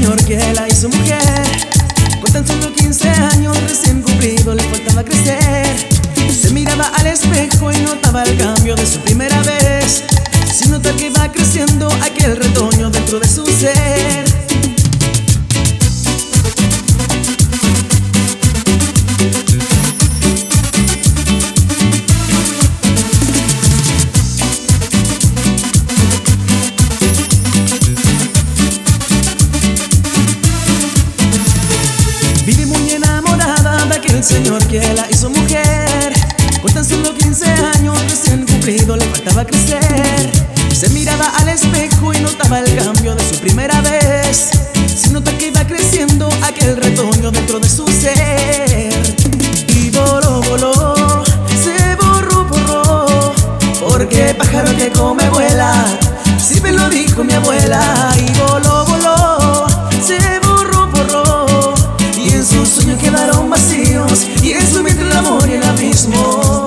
Señor que la hizo mujer. Con tan solo 15 años recién cumplido le faltaba crecer. Se miraba al espejo y notaba el cambio de su primera vez, sin notar que va creciendo aquel retoño dentro de su ser. Vive muy enamorada de aquel Señor que la hizo mujer. Con tan solo 15 años recién cumplido le faltaba crecer. Se miraba al espejo y notaba el cambio de su primera vez, sin notar que iba creciendo aquel retoño dentro de su ser. Y voló, voló, se borró, borró, porque pájaro que come vuela, si me lo dijo mi abuela. Y voló, voló, se borró, borró, y en sus sueños quedaron vacíos, y en su mente el amor y el abismo.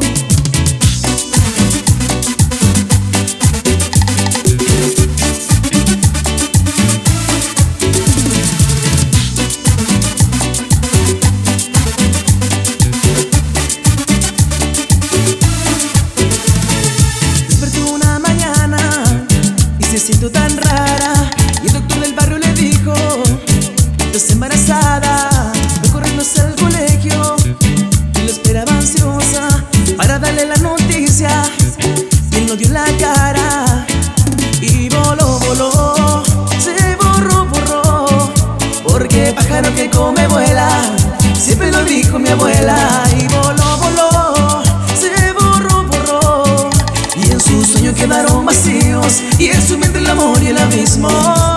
Despertó una mañana y se sintió tan rara, y el doctor del barrio le dijo: estás embarazada. Fue corriendo hacia el colegio y lo esperaba ansiosa para darle la noticia, y él no dio la cara. Y voló, voló, se borró, borró, porque pájaro que come vuela, siempre lo dijo mi abuela. Y voló, voló, se borró, borró, y en sus sueños quedaron vacíos, y en su mente el amor y el abismo.